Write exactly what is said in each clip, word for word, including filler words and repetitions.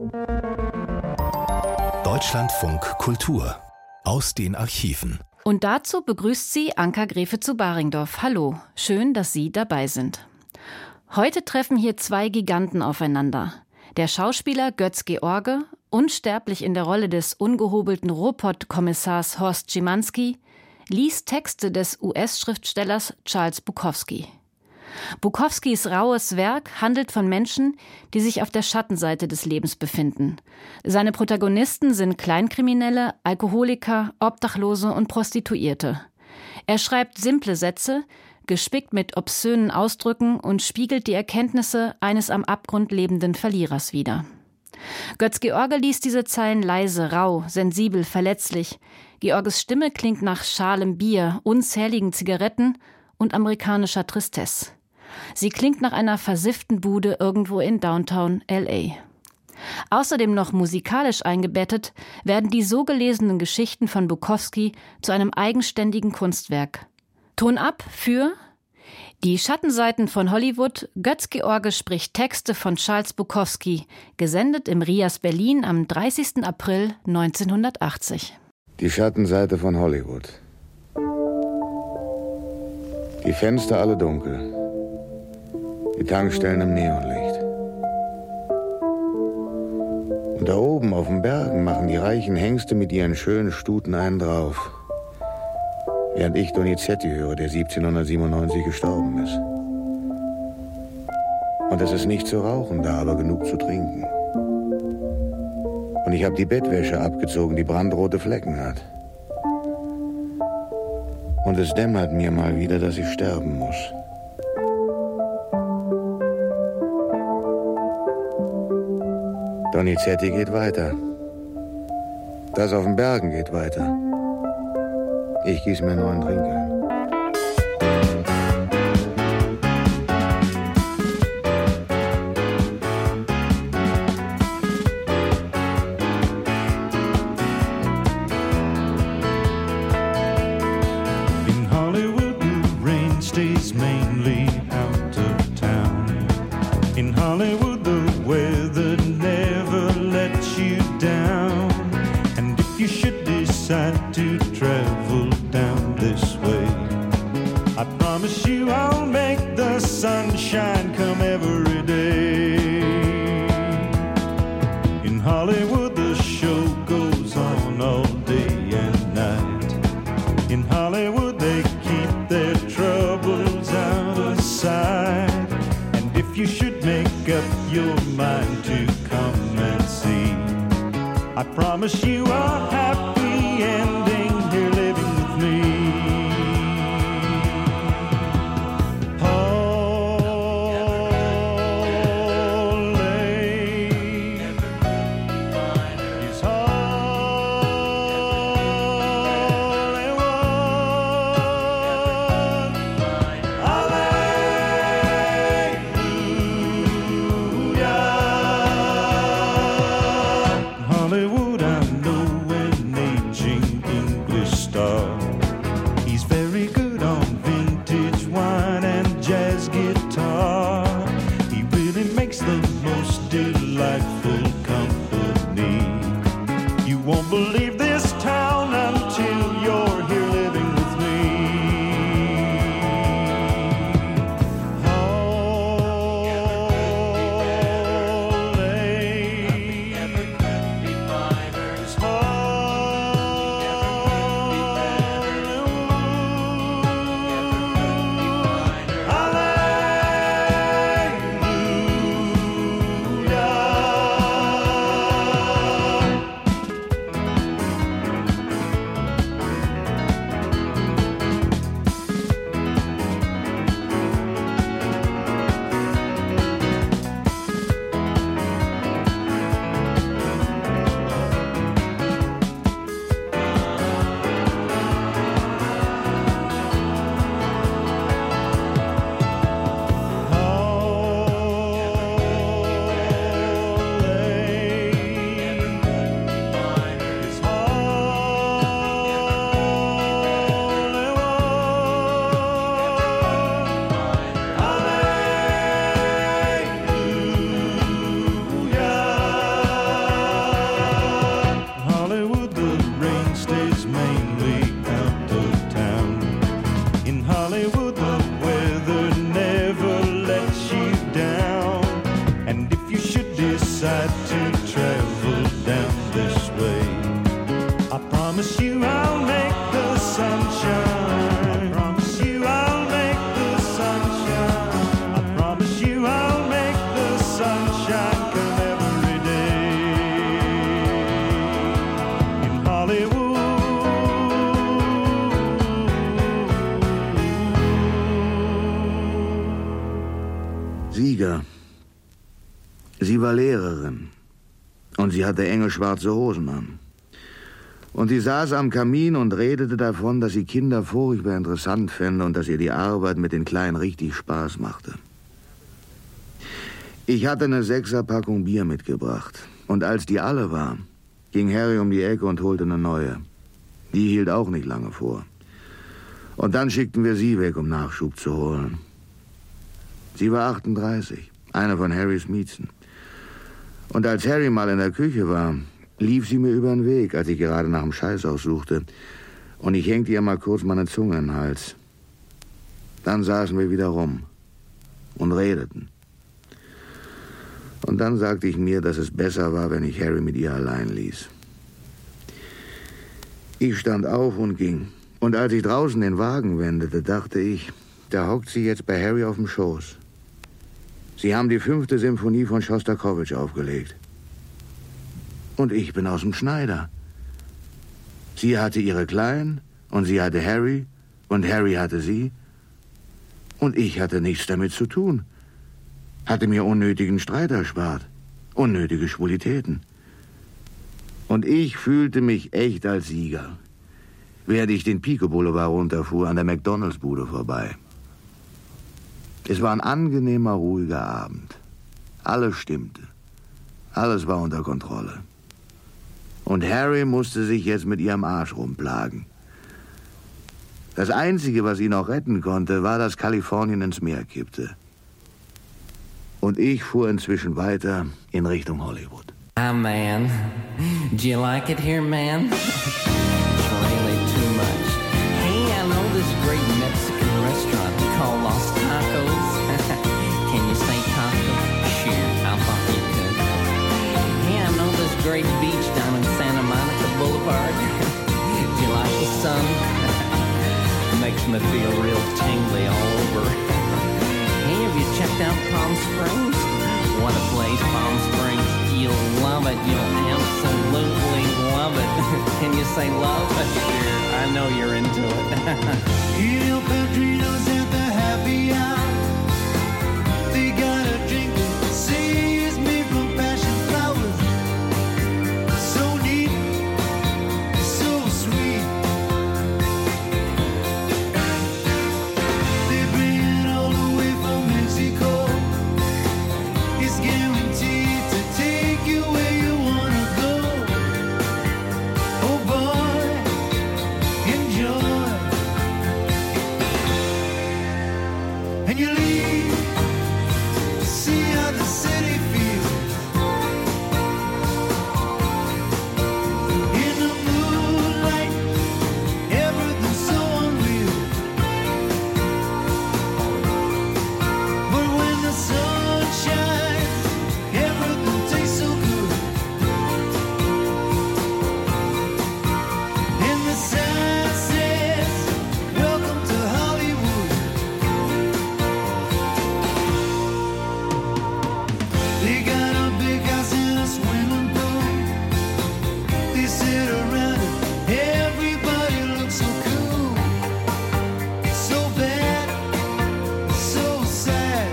Deutschlandfunk Kultur aus den Archiven. Und dazu begrüßt sie Anka Gräfe zu Baringdorf. Hallo, schön, dass Sie dabei sind. Heute treffen hier zwei Giganten aufeinander. Der Schauspieler Götz George, unsterblich in der Rolle des ungehobelten Ruhrpott-Kommissars Horst Schimanski, liest Texte des U S-Schriftstellers Charles Bukowski. Bukowskis raues Werk handelt von Menschen, die sich auf der Schattenseite des Lebens befinden. Seine Protagonisten sind Kleinkriminelle, Alkoholiker, Obdachlose und Prostituierte. Er schreibt simple Sätze, gespickt mit obszönen Ausdrücken und spiegelt die Erkenntnisse eines am Abgrund lebenden Verlierers wider. Götz George liest diese Zeilen leise, rau, sensibel, verletzlich. Georges Stimme klingt nach schalem Bier, unzähligen Zigaretten und amerikanischer Tristesse. Sie klingt nach einer versifften Bude irgendwo in Downtown L A. Außerdem noch musikalisch eingebettet werden die so gelesenen Geschichten von Bukowski zu einem eigenständigen Kunstwerk. Ton ab für Die Schattenseiten von Hollywood. Götz George spricht Texte von Charles Bukowski, gesendet im Rias Berlin am dreißigsten April neunzehnhundertachtzig. Die Schattenseite von Hollywood. Die Fenster alle dunkel. Die Tankstellen im Neonlicht. Und da oben auf den Bergen machen die reichen Hengste mit ihren schönen Stuten einen drauf. Während ich Donizetti höre, der siebzehnhundertsiebenundneunzig gestorben ist. Und es ist nicht zu rauchen da, aber genug zu trinken. Und ich habe die Bettwäsche abgezogen, die brandrote Flecken hat. Und es dämmert mir mal wieder, dass ich sterben muss. Donizetti geht weiter. Das auf den Bergen geht weiter. Ich gieße mir nur einen Trink ein. Hollywood, I know an aging decide to travel down this way. I promise you I'll make the sunshine. I promise you I'll make the sunshine. I promise you I'll make the sunshine come every day in Hollywood. Sieger. Sie war Lehrerin und sie hatte enge schwarze Hosen an. Und sie saß am Kamin und redete davon, dass sie Kinder furchtbar interessant fände und dass ihr die Arbeit mit den Kleinen richtig Spaß machte. Ich hatte eine Sechserpackung Bier mitgebracht. Und als die alle war, ging Harry um die Ecke und holte eine neue. Die hielt auch nicht lange vor. Und dann schickten wir sie weg, um Nachschub zu holen. Sie war achtunddreißig, eine von Harrys Miezen. Und als Harry mal in der Küche war, lief sie mir über den Weg, als ich gerade nach dem Scheißhaus suchte. Und ich hängte ihr mal kurz meine Zunge in den Hals. Dann saßen wir wieder rum und redeten. Und dann sagte ich mir, dass es besser war, wenn ich Harry mit ihr allein ließ. Ich stand auf und ging. Und als ich draußen den Wagen wendete, dachte ich, da hockt sie jetzt bei Harry auf dem Schoß. Sie haben die fünfte Symphonie von Schostakowitsch aufgelegt. Und ich bin aus dem Schneider. Sie hatte ihre Kleinen und sie hatte Harry und Harry hatte sie. Und ich hatte nichts damit zu tun. Hatte mir unnötigen Streit erspart. Unnötige Schwulitäten. Und ich fühlte mich echt als Sieger, während ich den Pico Boulevard runterfuhr an der McDonalds-Bude vorbei. Es war ein angenehmer, ruhiger Abend. Alles stimmte. Alles war unter Kontrolle. Und Harry musste sich jetzt mit ihrem Arsch rumplagen. Das Einzige, was ihn noch retten konnte, war, dass Kalifornien ins Meer kippte. Und ich fuhr inzwischen weiter in Richtung Hollywood. Ah, man. Do you like it here, man? It's really too much. Hey, I know this great Mexican restaurant called Los Tacos. Can you say tacos? Sure, I thought you could. Hey, I know this great beach down in Santa Monica Boulevard. Do you like the sun? Makes me feel real tingly all over. Hey, have you checked out Palm Springs? What a place, Palm Springs. You'll love it. You'll absolutely love it. Can you say love? Sure, I know you're into it. El Padrino's at the happy hour. They got a drink that saves me from passion flowers. So neat, so sweet. They bring it all the way from Mexico. It's guaranteed to take you where you wanna go. Oh boy, enjoy. And you leave, see how the city feels. In the moonlight, everything's so unreal. But when the sun shines, everything tastes so good. And the sign says, welcome to Hollywood. They got a big house and a swimming pool. They sit around it, everybody looks so cool. So bad, so sad.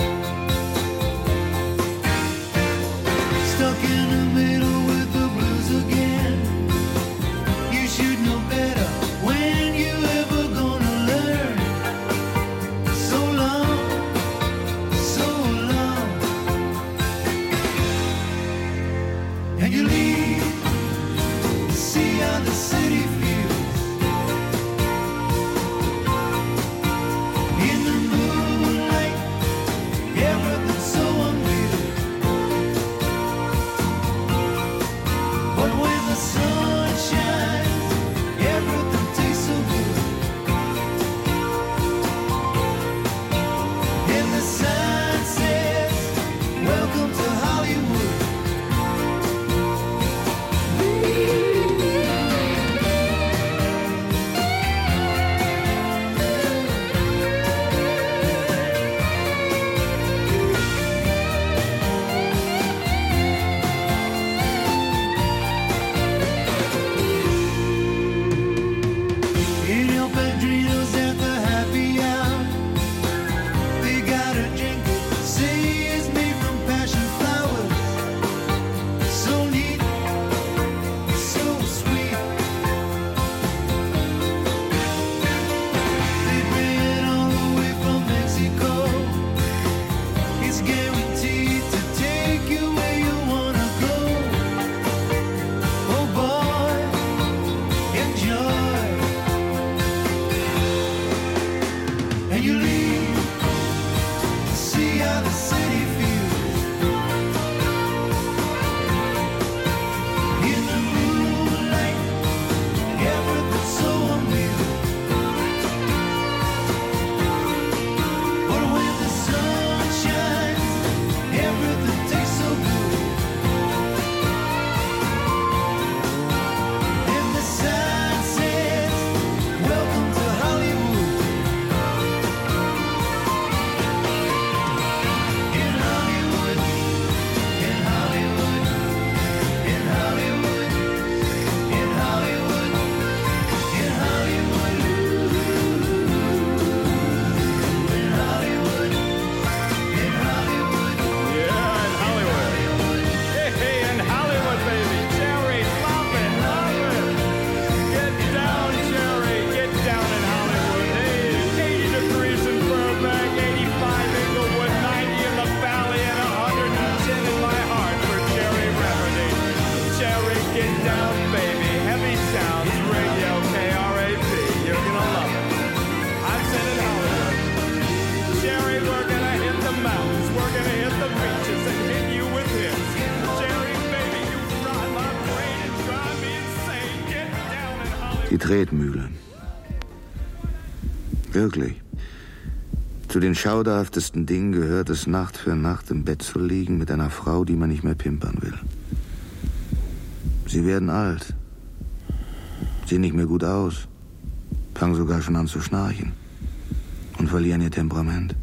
Stuck in the middle with the blues again. You should know better. When you ever gonna learn? So long, so long. And you leave, see how the city feels. In the moonlight, everything's so unreal. But when the sun shines, everything tastes so good. And the sign says, welcome to Hollywood. Die Tretmühle. Wirklich. Zu den schauderhaftesten Dingen gehört es, Nacht für Nacht im Bett zu liegen mit einer Frau, die man nicht mehr pimpern will. Sie werden alt, sehen nicht mehr gut aus, fangen sogar schon an zu schnarchen und verlieren ihr Temperament.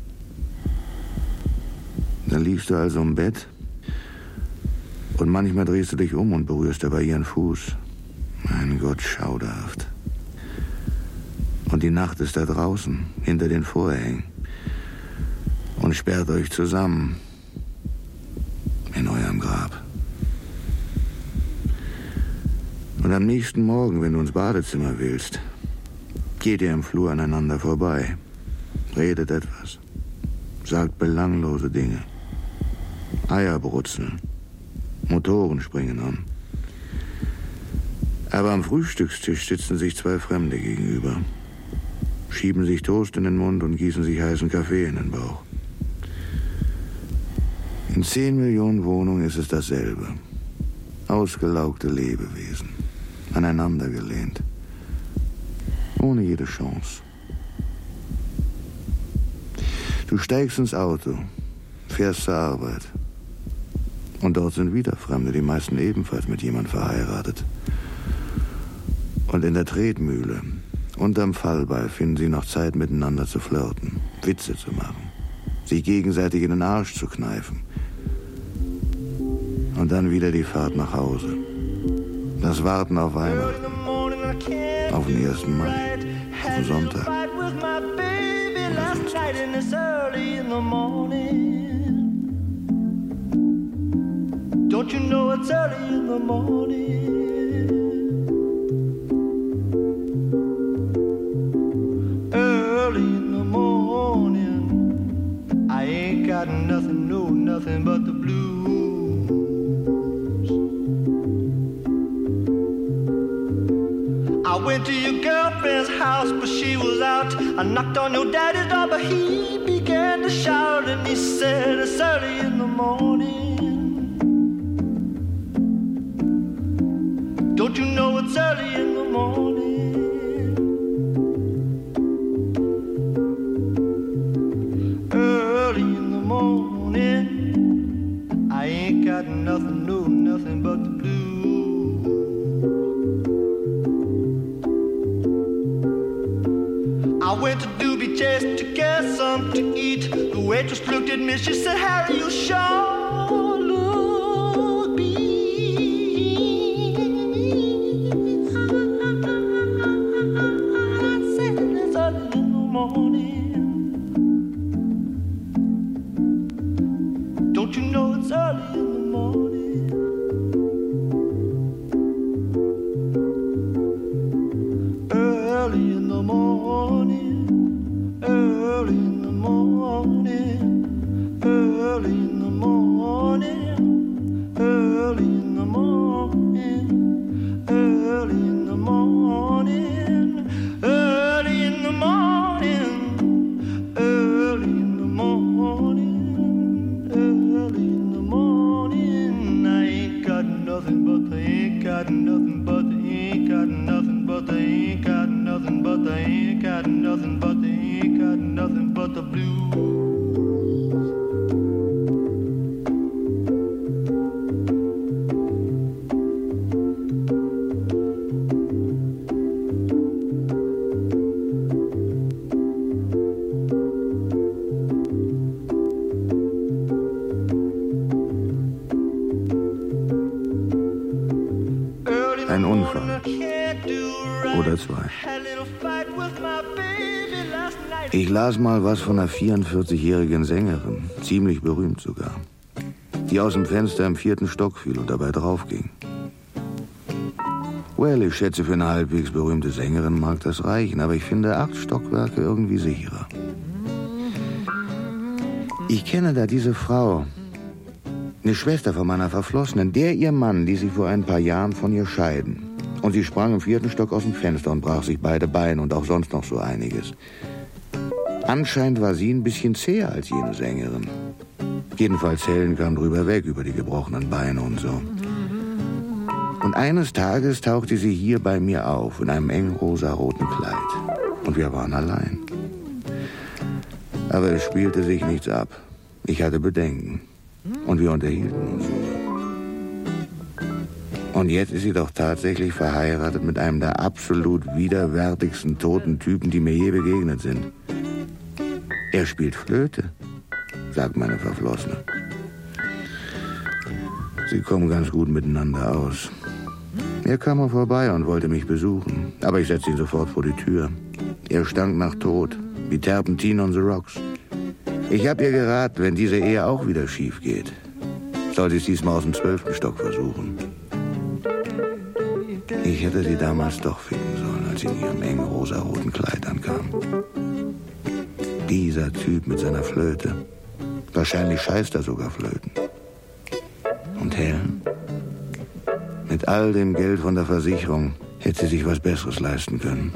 Dann liegst du also im Bett und manchmal drehst du dich um und berührst dabei ihren Fuß. Mein Gott, schauderhaft. Und die Nacht ist da draußen, hinter den Vorhängen, und sperrt euch zusammen in eurem Grab. Und am nächsten Morgen, wenn du ins Badezimmer willst, geht ihr im Flur aneinander vorbei, redet etwas, sagt belanglose Dinge. Eier brutzeln, Motoren springen an. Aber am Frühstückstisch sitzen sich zwei Fremde gegenüber, schieben sich Toast in den Mund und gießen sich heißen Kaffee in den Bauch. In zehn Millionen Wohnungen ist es dasselbe. Ausgelaugte Lebewesen, aneinandergelehnt, ohne jede Chance. Du steigst ins Auto, fährst zur Arbeit. Und dort sind wieder Fremde, die meisten ebenfalls mit jemandem verheiratet. Und in der Tretmühle, unterm Fallbeil, finden sie noch Zeit, miteinander zu flirten, Witze zu machen, sich gegenseitig in den Arsch zu kneifen. Und dann wieder die Fahrt nach Hause. Das Warten auf Weihnachten, auf den ersten Mai, auf den Sonntag. Oder sonst Don't you know it's early in the morning? Early in the morning, I ain't got nothing, no, nothing but the blues. I went to your girlfriend's house, but she was out. I knocked on your daddy's door, but he began to shout, and he said it's early in the morning. Don't you know it's early in the morning? Early in the morning, I ain't got nothing, no, nothing but the blues. I went to Doobie Chase to get something to eat. The waitress looked at me, she said, Harry, you sure look beat. Don't you know it's early in the morning? Early in the morning, early in the morning, early in the morning, early in the morning, early in the morning, early in the morning, early in the morning. Early in the morning, I ain't got nothing but they ain't got nothing but they ain't got nothing but they ain't got nothing but they ain't got nothing but they ain't got nothing but the blues. Ein Unfall. Oder zwei. Ich las mal was von einer vierundvierzigjährigen Sängerin, ziemlich berühmt sogar, die aus dem Fenster im vierten Stock fiel und dabei draufging. Well, ich schätze, für eine halbwegs berühmte Sängerin mag das reichen, aber ich finde acht Stockwerke irgendwie sicherer. Ich kenne da diese Frau, eine Schwester von meiner Verflossenen, der ihr Mann ließ sich vor ein paar Jahren von ihr scheiden. Und sie sprang im vierten Stock aus dem Fenster und brach sich beide Beine und auch sonst noch so einiges. Anscheinend war sie ein bisschen zäher als jene Sängerin. Jedenfalls Helen kam drüber weg, über die gebrochenen Beine und so. Und eines Tages tauchte sie hier bei mir auf, in einem engen rosaroten Kleid. Und wir waren allein. Aber es spielte sich nichts ab. Ich hatte Bedenken. Und wir unterhielten uns. Und jetzt ist sie doch tatsächlich verheiratet mit einem der absolut widerwärtigsten toten Typen, die mir je begegnet sind. Er spielt Flöte, sagt meine Verflossene. Sie kommen ganz gut miteinander aus. Er kam mal vorbei und wollte mich besuchen, aber ich setzte ihn sofort vor die Tür. Er stank nach Tod, wie Terpentin on the Rocks. Ich habe ihr geraten, wenn diese Ehe auch wieder schief geht, soll sie es diesmal aus dem zwölften Stock versuchen. Ich hätte sie damals doch finden sollen, als sie in ihrem engen rosaroten Kleid ankam. Dieser Typ mit seiner Flöte. Wahrscheinlich scheißt er sogar Flöten. Und Helen? Mit all dem Geld von der Versicherung hätte sie sich was Besseres leisten können.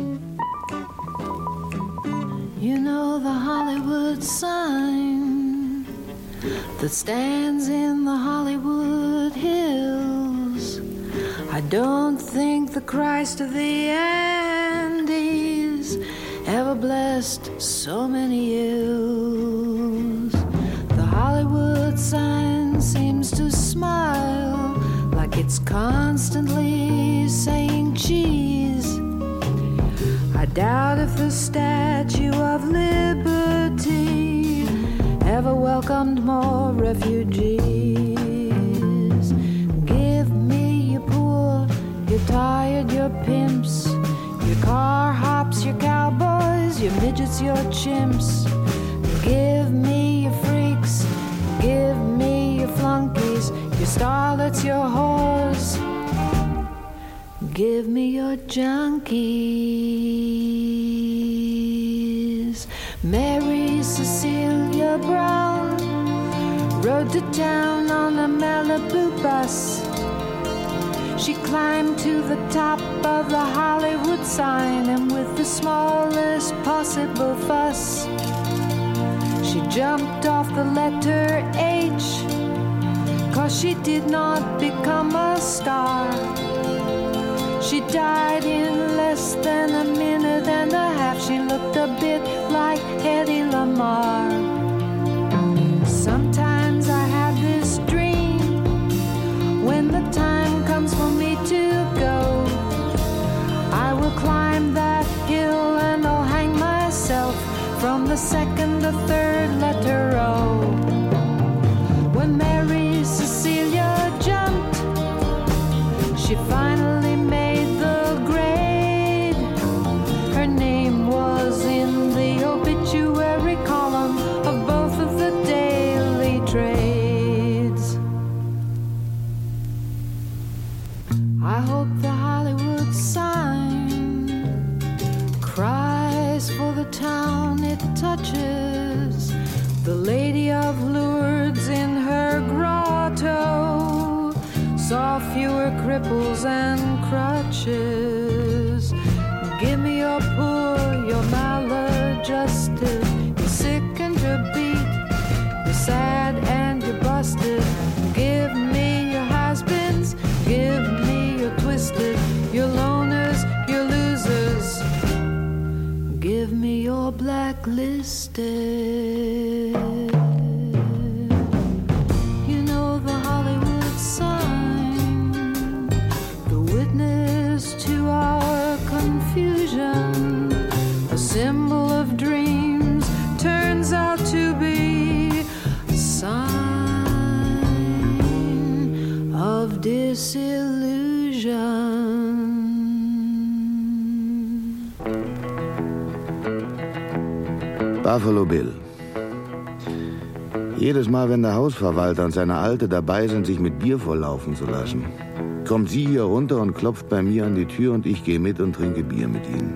You know the Hollywood sign that stands in the Hollywood Hills. I don't think the Christ of the Andes ever blessed so many ills. The Hollywood sign seems to smile like it's constantly saying cheese. I doubt if the Statue of Liberty ever welcomed more refugees. Give me your poor, your tired, your pimps, your car hops, your cowboys, your midgets, your chimps. Give me your freaks, give me your flunkies, your starlets, your whores. Give me your junkies. Mary Cecilia Brown rode to town on a Malibu bus. She climbed to the top of the Hollywood sign, and with the smallest possible fuss, she jumped off the letter H, 'cause she did not become a star. She died in less than a minute and a half. She looked a bit like Hedy Lamarr. Sometimes I have this dream, when the time comes for me to go, I will climb that hill and I'll hang myself from the second or third letter O. When Mary Cecilia jumped, she finally made the grade. Her name was in the obituary column of both of the daily trades. I hope the Hollywood sign cries for the town it touches. The Lady of Lourdes in her grotto saw fewer cripples and crutches. Give me your poor, your maladjusted, you're sick and you're beat, you're sad and you're busted. Give me your has-beens, give me your twisted, your loners, your losers. Give me your blacklisted. You know the Hollywood sign, the witness to our confusion, a symbol of dreams, turns out to be a sign of disillusion. Buffalo Bill. Jedes Mal, wenn der Hausverwalter und seine Alte dabei sind, sich mit Bier volllaufen zu lassen, kommt sie hier runter und klopft bei mir an die Tür und ich gehe mit und trinke Bier mit ihnen.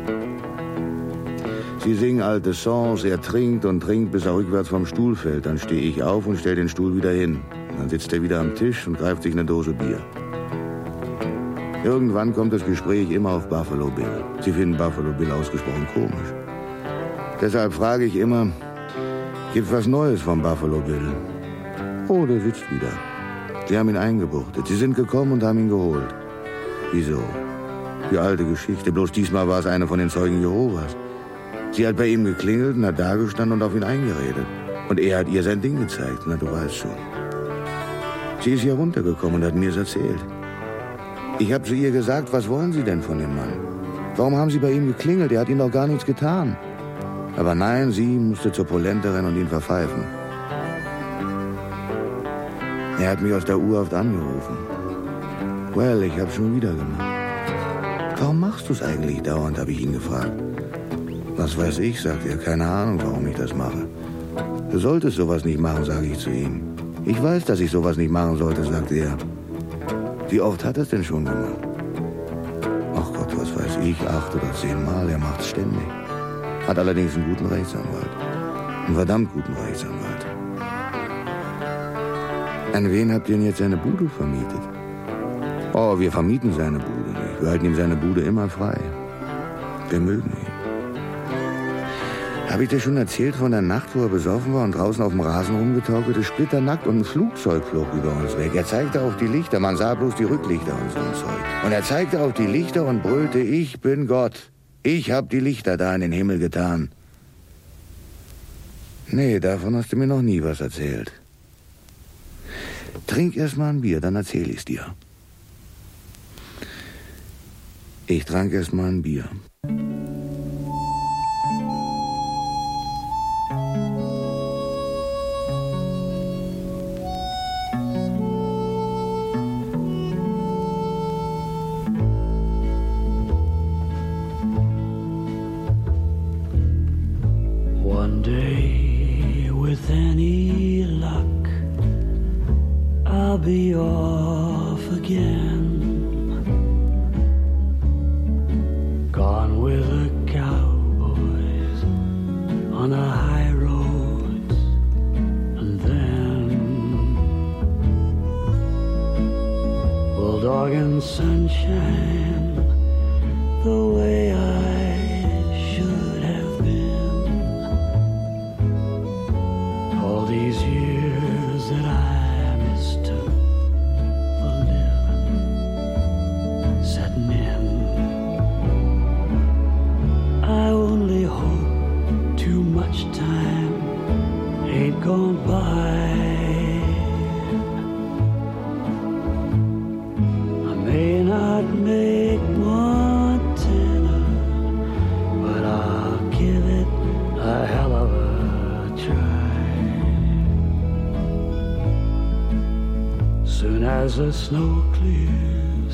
Sie singen alte Songs, er trinkt und trinkt, bis er rückwärts vom Stuhl fällt. Dann stehe ich auf und stelle den Stuhl wieder hin. Dann sitzt er wieder am Tisch und greift sich eine Dose Bier. Irgendwann kommt das Gespräch immer auf Buffalo Bill. Sie finden Buffalo Bill ausgesprochen komisch. Deshalb frage ich immer, gibt's was Neues von Buffalo Bill? Oh, der sitzt wieder. Sie haben ihn eingebuchtet. Sie sind gekommen und haben ihn geholt. Wieso? Die alte Geschichte. Bloß diesmal war es eine von den Zeugen Jehovas. Sie hat bei ihm geklingelt und hat dagestanden und auf ihn eingeredet. Und er hat ihr sein Ding gezeigt. Na, du weißt schon. Sie ist hier runtergekommen und hat mir's erzählt. Ich habe zu ihr gesagt, was wollen Sie denn von dem Mann? Warum haben Sie bei ihm geklingelt? Er hat Ihnen doch gar nichts getan. Aber nein, sie musste zur Polente rennen und ihn verpfeifen. Er hat mich aus der Urhaft angerufen. Well, ich hab's schon wieder gemacht. Warum machst du's eigentlich dauernd, habe ich ihn gefragt. Was weiß ich, sagt er, keine Ahnung, warum ich das mache. Du solltest sowas nicht machen, sage ich zu ihm. Ich weiß, dass ich sowas nicht machen sollte, sagt er. Wie oft hat er es denn schon gemacht? Ach Gott, was weiß ich, acht oder zehn Mal, er macht's ständig. Hat allerdings einen guten Rechtsanwalt. Einen verdammt guten Rechtsanwalt. An wen habt ihr denn jetzt seine Bude vermietet? Oh, wir vermieten seine Bude nicht. Wir halten ihm seine Bude immer frei. Wir mögen ihn. Habe ich dir schon erzählt von der Nacht, wo er besoffen war und draußen auf dem Rasen rumgetaukelte, splitternackt und ein Flugzeug flog über uns weg. Er zeigte auf die Lichter, man sah bloß die Rücklichter und so ein Zeug. Und er zeigte auf die Lichter und brüllte, ich bin Gott. Ich hab die Lichter da in den Himmel getan. Nee, davon hast du mir noch nie was erzählt. Trink erst mal ein Bier, dann erzähl ich's dir. Ich trank erst mal ein Bier. One day, with any luck, I'll be off again. Gone with the cowboys on the high roads, and then bulldog and sunshine, the way I should have been. All these years that I mistook for living, setting in. I only hope too much time ain't gone by. I may not make Montana, but I'll give it a hell of a try. Soon as the snow clears,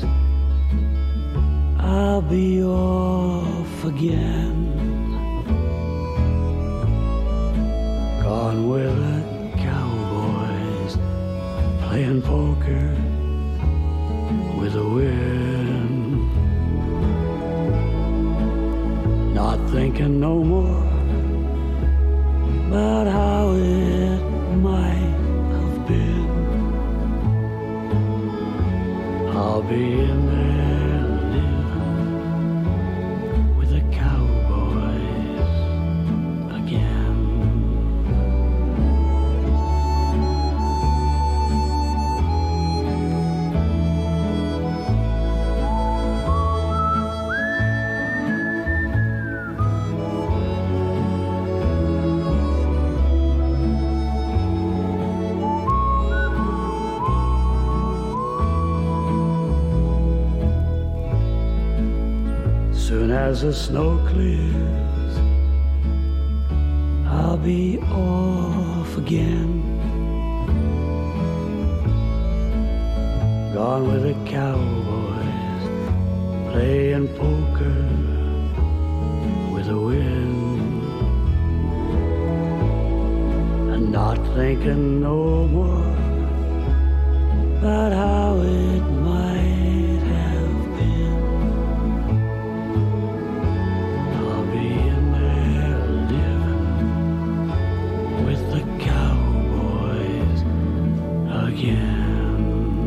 I'll be off again. Gone with the cowboys, playing poker with the wind. Not thinking no more about how it might have been. I'll be in there living with the cowboys again. Soon as the snow clears, I'll be off again. Gone with the cowboys, playing poker with the wind, and not thinking no more about how it might have been. I'll be in there living with the cowboys again.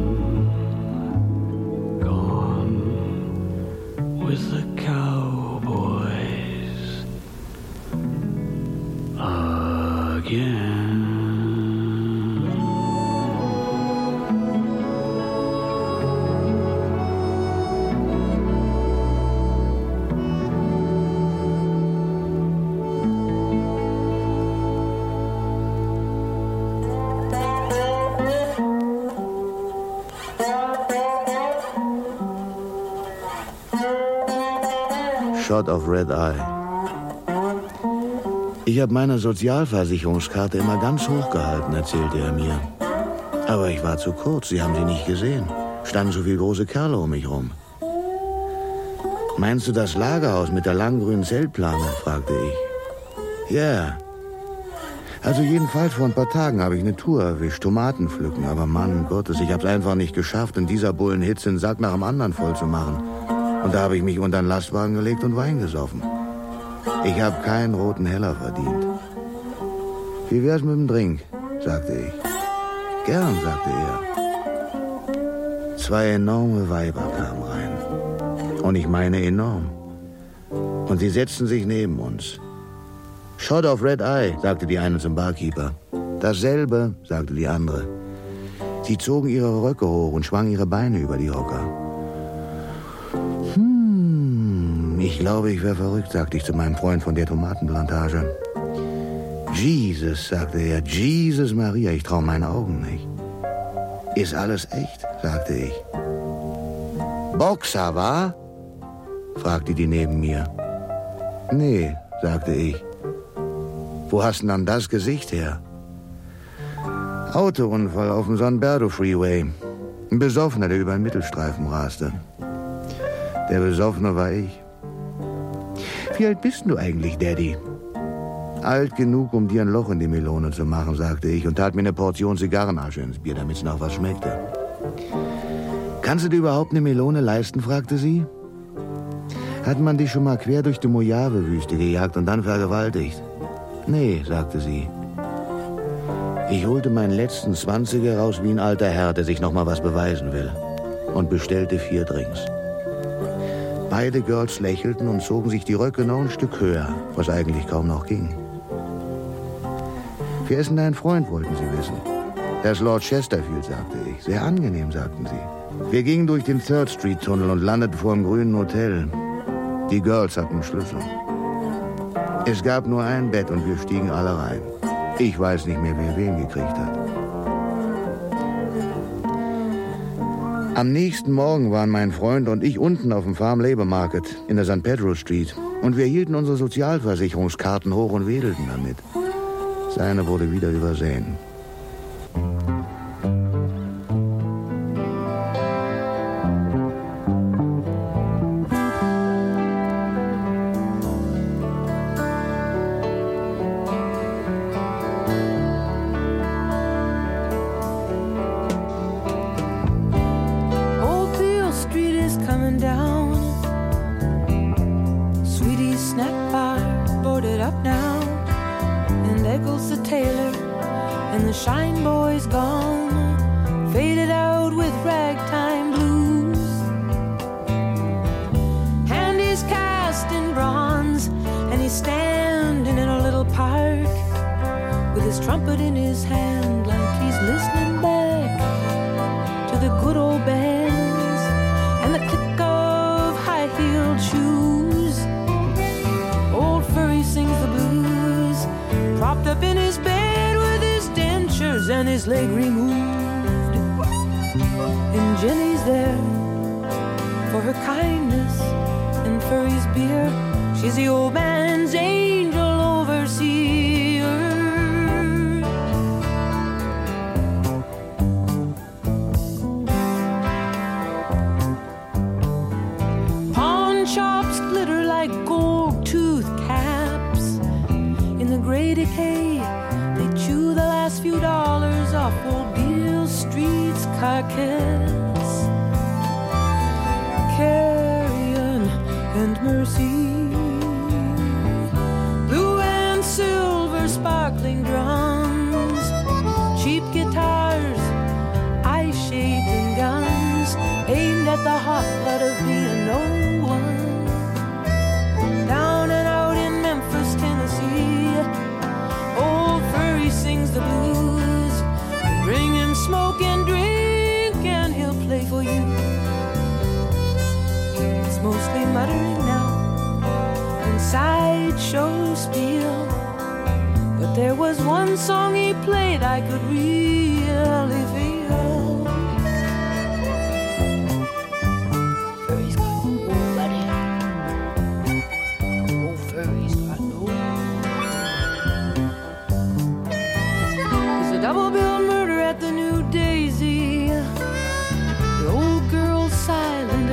Gone with the cowboys again. Shot of Red Eye. Ich habe meine Sozialversicherungskarte immer ganz hoch gehalten, erzählte er mir. Aber ich war zu kurz, Sie haben sie nicht gesehen. Standen so viele große Kerle um mich rum. Meinst du das Lagerhaus mit der langen grünen Zeltplane? Fragte ich. Ja. Yeah. Also jedenfalls vor ein paar Tagen habe ich eine Tour erwischt, Tomaten pflücken. Aber Mann Gottes, ich habe es einfach nicht geschafft, in dieser Bullenhitze einen Sack nach dem anderen voll zu machen. Und da habe ich mich unter den Lastwagen gelegt und Wein gesoffen. Ich habe keinen roten Heller verdient. Wie wär's mit dem Drink? Sagte ich. Gern, sagte er. Zwei enorme Weiber kamen rein. Und ich meine enorm. Und sie setzten sich neben uns. Shot of Red Eye, sagte die eine zum Barkeeper. Dasselbe, sagte die andere. Sie zogen ihre Röcke hoch und schwangen ihre Beine über die Hocker. Hm, ich glaube, ich wäre verrückt, sagte ich zu meinem Freund von der Tomatenplantage. Jesus, sagte er, Jesus Maria, ich trau meinen Augen nicht. Ist alles echt, sagte ich. Boxer, wa? Fragte die neben mir. Nee, sagte ich. Wo hast denn dann das Gesicht her? Autounfall auf dem San Berdo Freeway. Ein Besoffener, der über einen Mittelstreifen raste. Der Besoffene war ich. Wie alt bist du eigentlich, Daddy? Alt genug, um dir ein Loch in die Melone zu machen, sagte ich und tat mir eine Portion Zigarrenasche ins Bier, damit es noch was schmeckte. Kannst du dir überhaupt eine Melone leisten, fragte sie. Hat man dich schon mal quer durch die Mojave-Wüste gejagt und dann vergewaltigt? Nee, sagte sie. Ich holte meinen letzten Zwanziger raus wie ein alter Herr, der sich noch mal was beweisen will. Und bestellte vier Drinks. Beide Girls lächelten und zogen sich die Röcke noch ein Stück höher, was eigentlich kaum noch ging. Wer ist denn dein Freund, wollten sie wissen. Er ist Lord Chesterfield, sagte ich. Sehr angenehm, sagten sie. Wir gingen durch den Third Street Tunnel und landeten vor einem grünen Hotel. Die Girls hatten einen Schlüssel. Es gab nur ein Bett und wir stiegen alle rein. Ich weiß nicht mehr, wer wen gekriegt hat. Am nächsten Morgen waren mein Freund und ich unten auf dem Farm Labor Market in der San Pedro Street. Und wir hielten unsere Sozialversicherungskarten hoch und wedelten damit. Seine wurde wieder übersehen.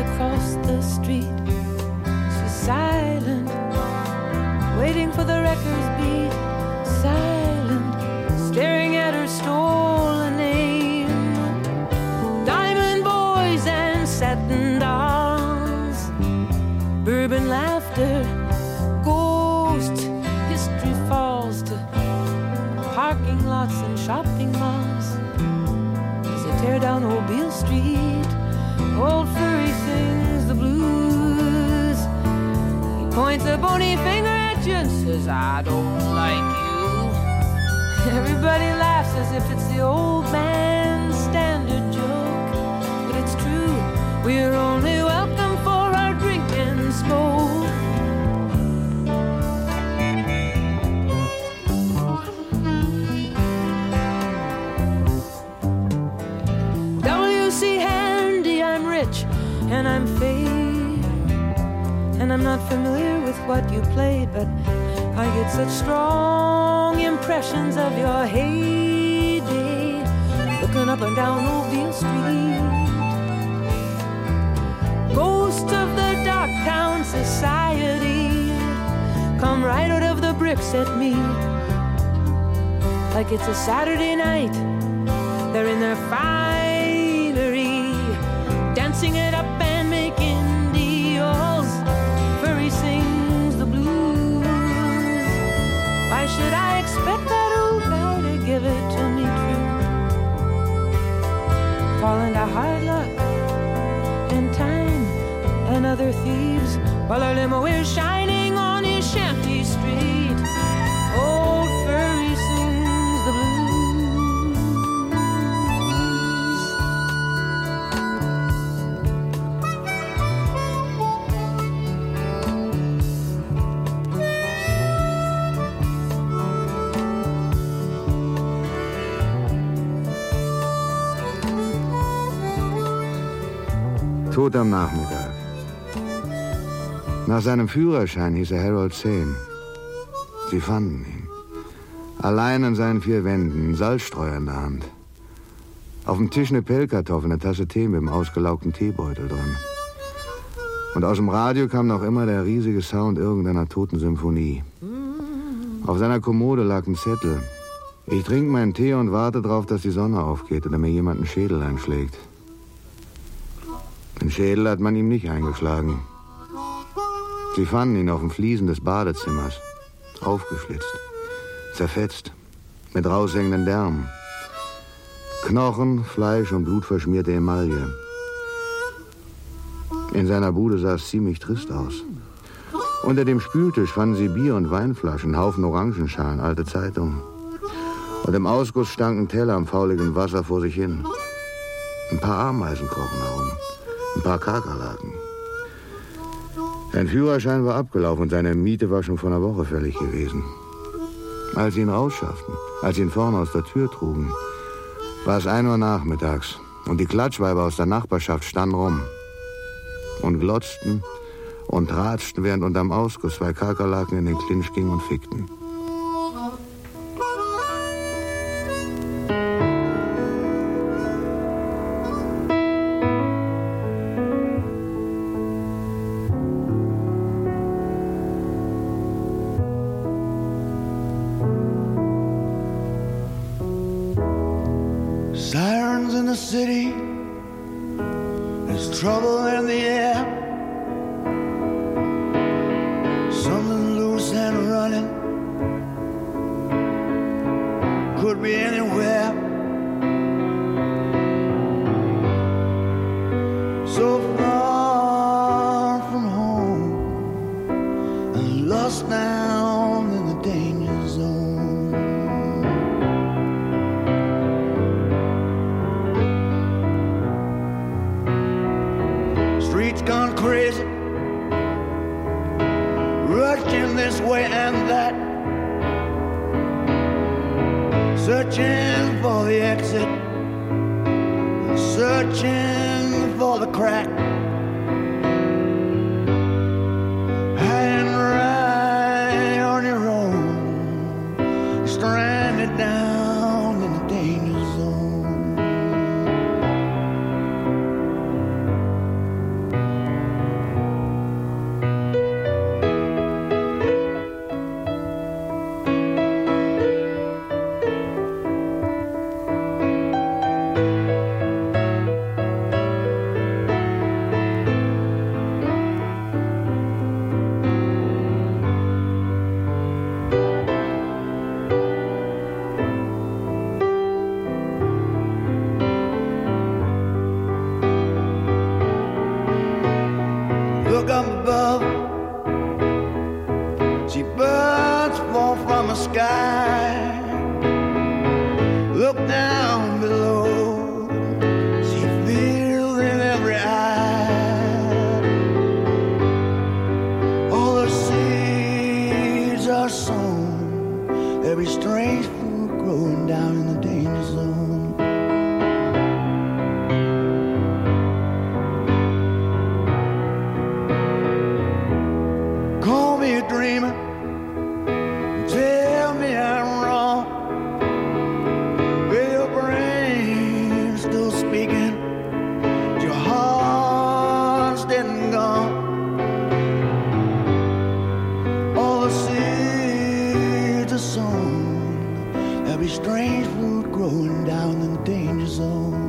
across the street. She's silent, waiting for the record's beat. Silent, staring at her stolen name. Diamond boys and satin dolls, bourbon laughter, ghost history falls to parking lots and shopping malls. As they tear down Old Beale Street, old furry sings the blues. He points a bony finger at you and says, I don't like you. Everybody laughs as if it's the old man's standard joke. But it's true, we're only welcome for our drink and smoke. W C Handy, I'm rich and I'm fair, and I'm not familiar with what you played, but I get such strong impressions of your heyday, looking up and down Old Beale Street. Ghost of the Darktown Society, come right out of the bricks at me, like it's a Saturday night. They're in their finery, dancing it up and making deals. Furry sings the blues. Why should I expect that old guy to give it to me true? Fall into hard luck and time and other thieves, while our limo is shining on his shanty street. Old furry sings the blues. Tot am Nachmittag. Nach seinem Führerschein hieß er Harold Sane. Sie fanden ihn. Allein an seinen vier Wänden, ein Salzstreuer in der Hand. Auf dem Tisch eine Pellkartoffel, eine Tasse Tee mit dem ausgelaugten Teebeutel drin. Und aus dem Radio kam noch immer der riesige Sound irgendeiner toten Symphonie. Auf seiner Kommode lag ein Zettel. Ich trinke meinen Tee und warte darauf, dass die Sonne aufgeht oder mir jemand einen Schädel einschlägt. Den Schädel hat man ihm nicht eingeschlagen. Sie fanden ihn auf dem Fliesen des Badezimmers. Aufgeschlitzt, zerfetzt, mit raushängenden Därmen. Knochen, Fleisch und blutverschmierte Emaille. In seiner Bude sah es ziemlich trist aus. Unter dem Spültisch fanden sie Bier- und Weinflaschen, Haufen Orangenschalen, alte Zeitungen. Und im Ausguss stank ein Teller am fauligen Wasser vor sich hin. Ein paar Ameisen krochen herum. Ein paar Kakerlaken. Sein Führerschein war abgelaufen und seine Miete war schon vor einer Woche fällig gewesen. Als sie ihn rausschafften, als sie ihn vorne aus der Tür trugen, war es ein Uhr nachmittags und die Klatschweiber aus der Nachbarschaft standen rum und glotzten und ratschten, während unterm Ausguss zwei Kakerlaken in den Clinch gingen und fickten. Sirens in the city, there's trouble in the air. Something loose and running, could be anywhere. So far from home and lost down in the danger zone. Streets gone crazy, rushing this way and that, searching for the exit, searching for the crack, hanging right on your own, stranded down in the danger zone. look up above. See birds fall from the sky. Look down below. See fear in every eye. All the seeds are sown. Every strange fruit growing down in the danger zone. Call me a dreamer. Tell me I'm wrong. With your brain still speaking, your heart's dead and gone. All the seeds are sown. Every strange fruit growing down in the danger zone.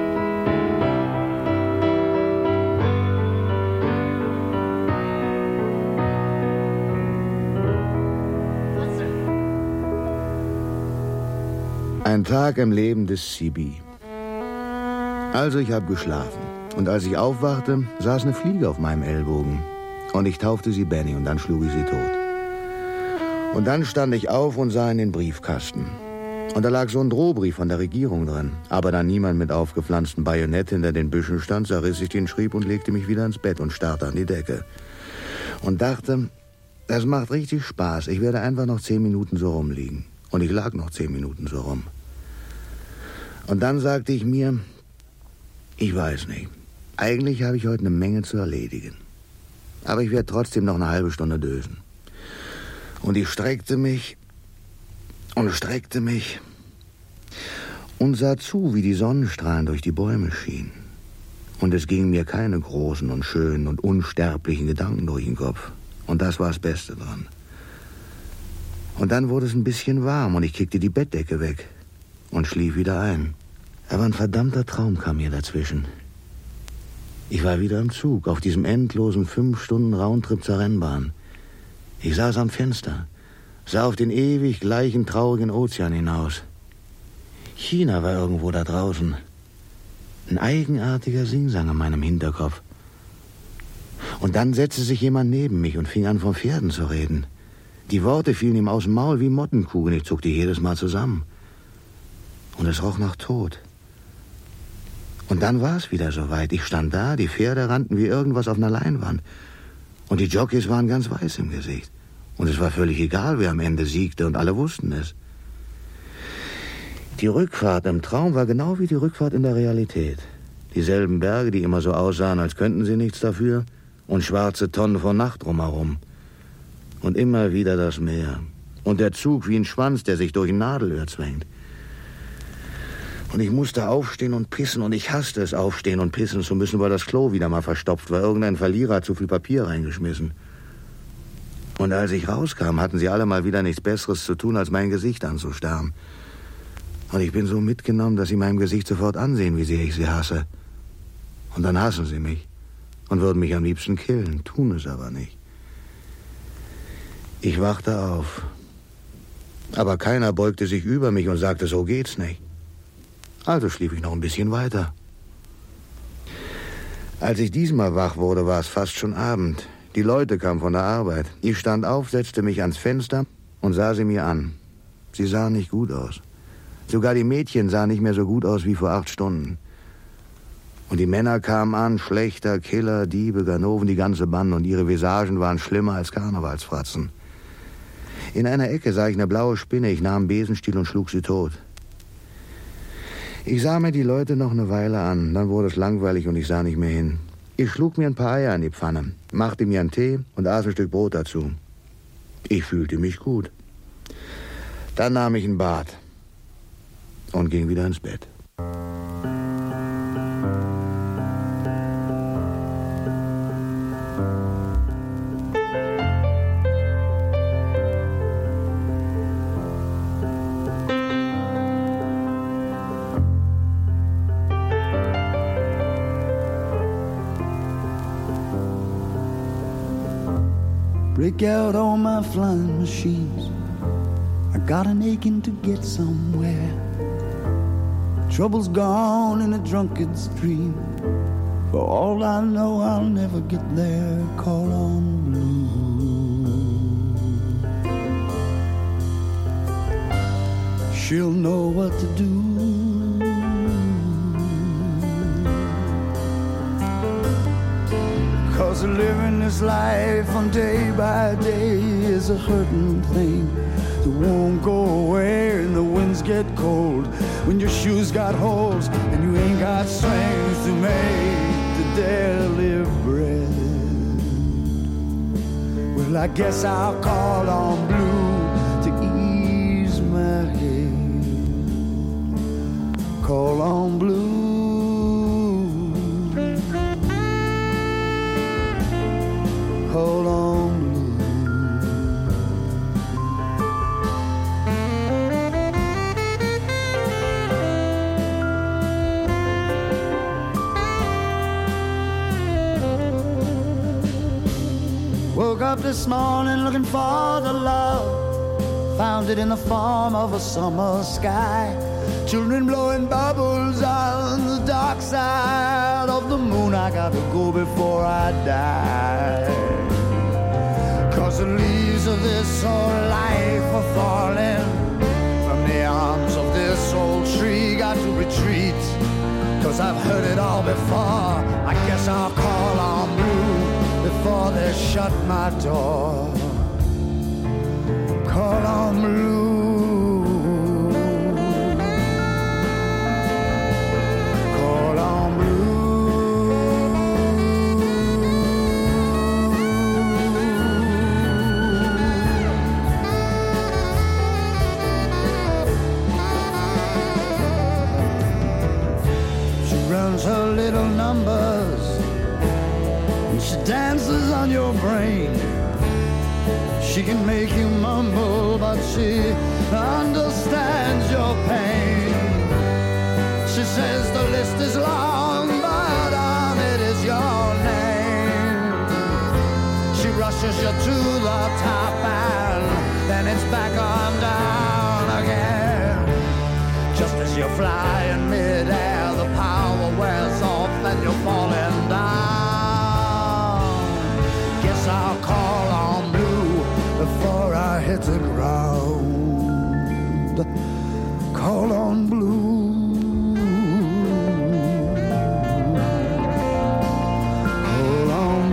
Ein Tag im Leben des C B. Also ich habe geschlafen. Und als ich aufwachte, saß eine Fliege auf meinem Ellbogen. Und ich taufte sie Benny und dann schlug ich sie tot. Und dann stand ich auf und sah in den Briefkasten. Und da lag so ein Drohbrief von der Regierung drin. Aber da niemand mit aufgepflanztem Bajonett hinter den Büschen stand, zerriss ich den Schrieb und legte mich wieder ins Bett und starrte an die Decke. Und dachte, das macht richtig Spaß. Ich werde einfach noch zehn Minuten so rumliegen. Und ich lag noch zehn Minuten so rum. Und dann sagte ich mir, ich weiß nicht, eigentlich habe ich heute eine Menge zu erledigen. Aber ich werde trotzdem noch eine halbe Stunde dösen. Und ich streckte mich und streckte mich und sah zu, wie die Sonnenstrahlen durch die Bäume schienen. Und es gingen mir keine großen und schönen und unsterblichen Gedanken durch den Kopf. Und das war das Beste dran. Und dann wurde es ein bisschen warm und ich kickte die Bettdecke weg und schlief wieder ein. Aber ein verdammter Traum kam mir dazwischen. Ich war wieder im Zug, auf diesem endlosen fünf Stunden Roundtrip zur Rennbahn. Ich saß am Fenster, sah auf den ewig gleichen traurigen Ozean hinaus. China war irgendwo da draußen. Ein eigenartiger Singsang in meinem Hinterkopf. Und dann setzte sich jemand neben mich und fing an, von Pferden zu reden. Die Worte fielen ihm aus dem Maul wie Mottenkugeln. Ich zuckte jedes Mal zusammen. Und es roch nach Tod. Und dann war es wieder soweit. Ich stand da, die Pferde rannten wie irgendwas auf einer Leinwand. Und die Jockeys waren ganz weiß im Gesicht. Und es war völlig egal, wer am Ende siegte, und alle wussten es. Die Rückfahrt im Traum war genau wie die Rückfahrt in der Realität. Dieselben Berge, die immer so aussahen, als könnten sie nichts dafür, und schwarze Tonnen von Nacht drumherum. Und immer wieder das Meer. Und der Zug wie ein Schwanz, der sich durch ein Nadelöhr zwängt. Und ich musste aufstehen und pissen, und ich hasste es, aufstehen und pissen zu müssen, weil das Klo wieder mal verstopft war. Irgendein Verlierer hat zu viel Papier reingeschmissen. Und als ich rauskam, hatten sie alle mal wieder nichts Besseres zu tun, als mein Gesicht anzustarren. Und ich bin so mitgenommen, dass sie meinem Gesicht sofort ansehen, wie sehr ich sie hasse. Und dann hassen sie mich und würden mich am liebsten killen, tun es aber nicht. Ich wachte auf. Aber keiner beugte sich über mich und sagte, so geht's nicht. Also schlief ich noch ein bisschen weiter. Als ich diesmal wach wurde, war es fast schon Abend. Die Leute kamen von der Arbeit. Ich stand auf, setzte mich ans Fenster und sah sie mir an. Sie sahen nicht gut aus. Sogar die Mädchen sahen nicht mehr so gut aus wie vor acht Stunden. Und die Männer kamen an, Schlächter, Killer, Diebe, Ganoven, die ganze Bande. Und ihre Visagen waren schlimmer als Karnevalsfratzen. In einer Ecke sah ich eine blaue Spinne. Ich nahm Besenstiel und schlug sie tot. Ich sah mir die Leute noch eine Weile an. Dann wurde es langweilig und ich sah nicht mehr hin. Ich schlug mir ein paar Eier in die Pfanne, machte mir einen Tee und aß ein Stück Brot dazu. Ich fühlte mich gut. Dann nahm ich ein Bad und ging wieder ins Bett. Break out all my flying machines. I got an aching to get somewhere. Trouble's gone in a drunkard's dream. For all I know, I'll never get there. Call on Blue. She'll know what to do. Cause living this life on day by day is a hurting thing that won't go away. And the winds get cold when your shoes got holes and you ain't got strength to make the daily bread. Well, I guess I'll call on Blue to ease my head. Call on Blue. Call on Blue. Woke up this morning looking for the love, found it in the form of a summer sky. Children blowing bubbles on the dark side of the moon. I got to go before I die. Cause the leaves of this old life are falling from the arms of this old tree. Got to retreat, cause I've heard it all before. I guess I'll call on Blue before they shut my door. Call on Blue. Call on Blue. She runs her little numbers, she dances on your brain. She can make you mumble, but she understands your pain. She says the list is long, but on it is your name. She rushes you to the top and then it's back on down again. Just as you fly in midair, the power wears off and you're falling down. I'll call on Blue before I hit the ground. Call on Blue. Call on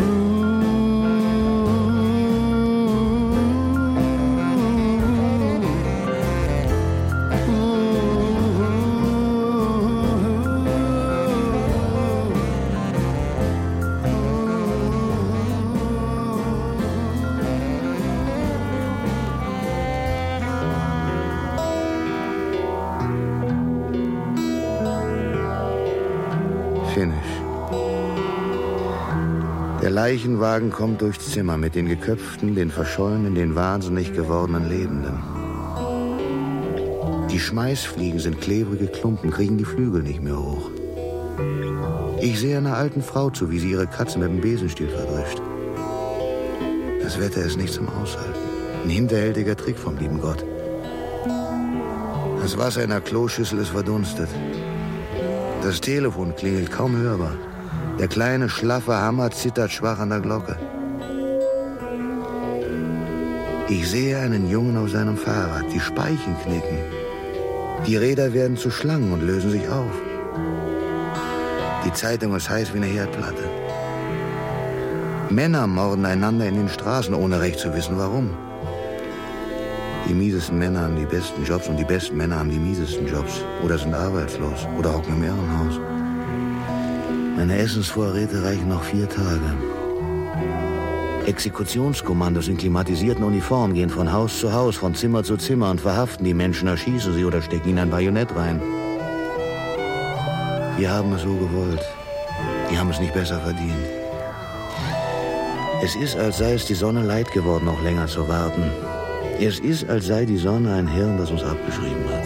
Finish. Der Leichenwagen kommt durchs Zimmer mit den geköpften, den verschollenen, den wahnsinnig gewordenen Lebenden. Die Schmeißfliegen sind klebrige Klumpen, kriegen die Flügel nicht mehr hoch. Ich sehe einer alten Frau zu, wie sie ihre Katze mit dem Besenstiel verdrischt. Das Wetter ist nicht zum Aushalten. Ein hinterhältiger Trick vom lieben Gott. Das Wasser in der Kloschüssel ist verdunstet. Das Telefon klingelt kaum hörbar. Der kleine, schlaffe Hammer zittert schwach an der Glocke. Ich sehe einen Jungen auf seinem Fahrrad, die Speichen knicken. Die Räder werden zu Schlangen und lösen sich auf. Die Zeitung ist heiß wie eine Herdplatte. Männer morden einander in den Straßen, ohne recht zu wissen, warum. Die miesesten Männer haben die besten Jobs und die besten Männer haben die miesesten Jobs. Oder sind arbeitslos oder hocken im Irrenhaus. Meine Essensvorräte reichen noch vier Tage. Exekutionskommandos in klimatisierten Uniformen gehen von Haus zu Haus, von Zimmer zu Zimmer und verhaften die Menschen, erschießen sie oder stecken ihnen ein Bajonett rein. Wir haben es so gewollt. Die haben es nicht besser verdient. Es ist, als sei es die Sonne leid geworden, noch länger zu warten. Es ist, als sei die Sonne ein Hirn, das uns abgeschrieben hat.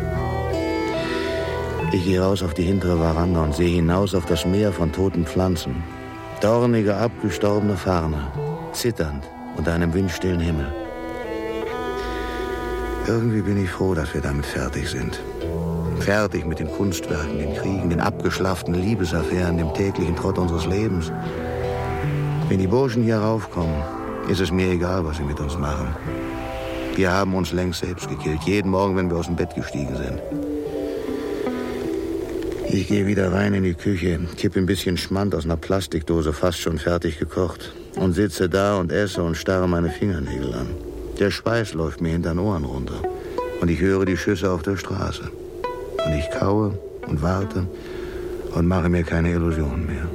Ich gehe raus auf die hintere Veranda und sehe hinaus auf das Meer von toten Pflanzen. Dornige, abgestorbene Farne, zitternd unter einem windstillen Himmel. Irgendwie bin ich froh, dass wir damit fertig sind. Fertig mit den Kunstwerken, den Kriegen, den abgeschlafften Liebesaffären, dem täglichen Trott unseres Lebens. Wenn die Burschen hier raufkommen, ist es mir egal, was sie mit uns machen. Wir haben uns längst selbst gekillt, jeden Morgen, wenn wir aus dem Bett gestiegen sind. Ich gehe wieder rein in die Küche, kippe ein bisschen Schmand aus einer Plastikdose, fast schon fertig gekocht, und sitze da und esse und starre meine Fingernägel an. Der Schweiß läuft mir hinter den Ohren runter und ich höre die Schüsse auf der Straße. Und ich kaue und warte und mache mir keine Illusionen mehr.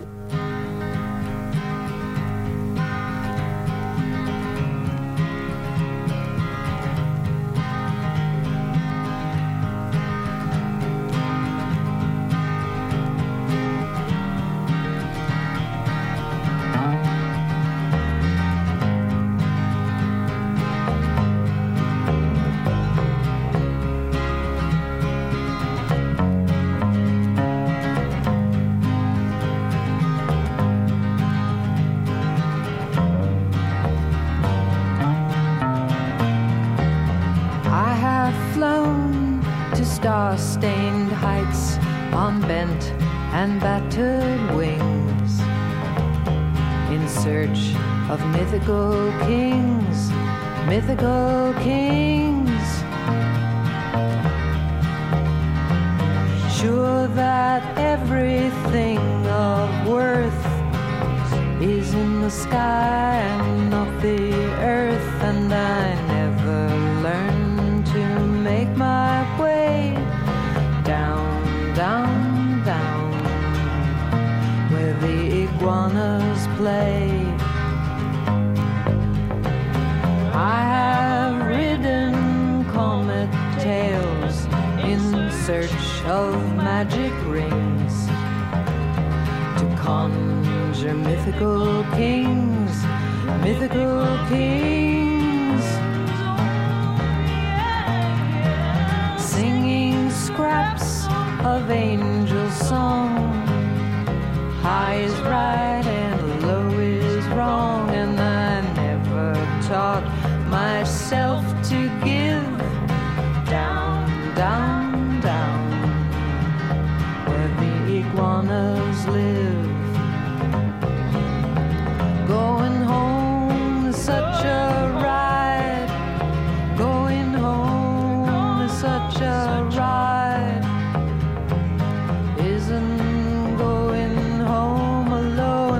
Star-stained heights on bent and battered wings, in search of mythical kings, mythical kings. Sure that everything of worth is in the sky and not the earth, and I never learned to make my way down, down, down, where the iguanas play. I have ridden comet tails in search of magic rings to conjure mythical kings, mythical kings, singing scraps of angel song. High is right and low is wrong, and I never taught myself to give down, down, down, where the iguanas live. Going home is such a ride, going home is such a ride, isn't going home alone.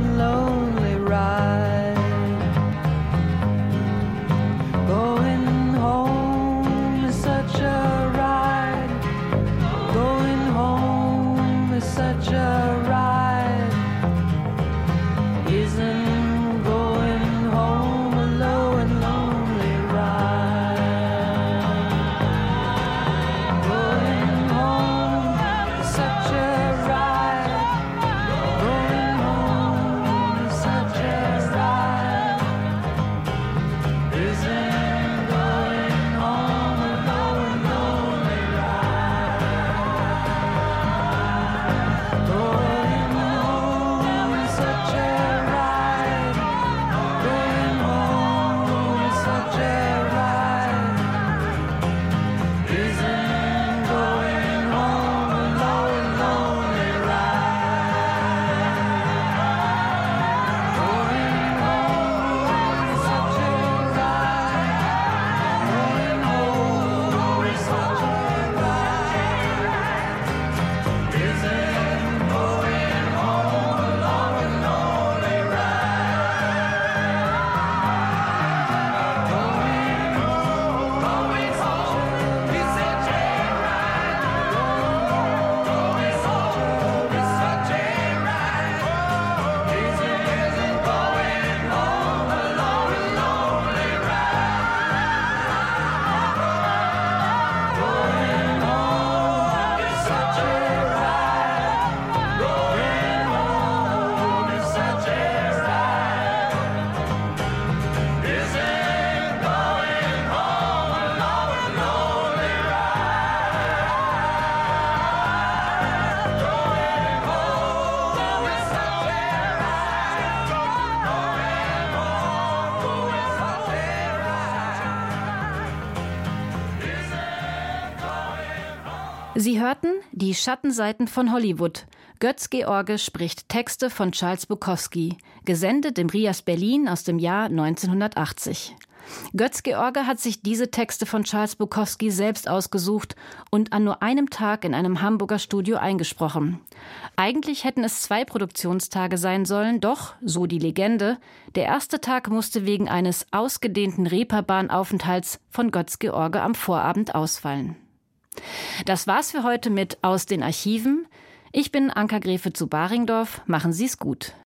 Sie hörten Die Schattenseiten von Hollywood. Götz-George spricht Texte von Charles Bukowski, gesendet im Rias Berlin aus dem Jahr neunzehnhundertachtzig. Götz-George hat sich diese Texte von Charles Bukowski selbst ausgesucht und an nur einem Tag in einem Hamburger Studio eingesprochen. Eigentlich hätten es zwei Produktionstage sein sollen, doch, so die Legende, der erste Tag musste wegen eines ausgedehnten Reeperbahn-Aufenthalts von Götz-George am Vorabend ausfallen. Das war's für heute mit Aus den Archiven. Ich bin Anka Gräfe zu Baringdorf. Machen Sie's gut.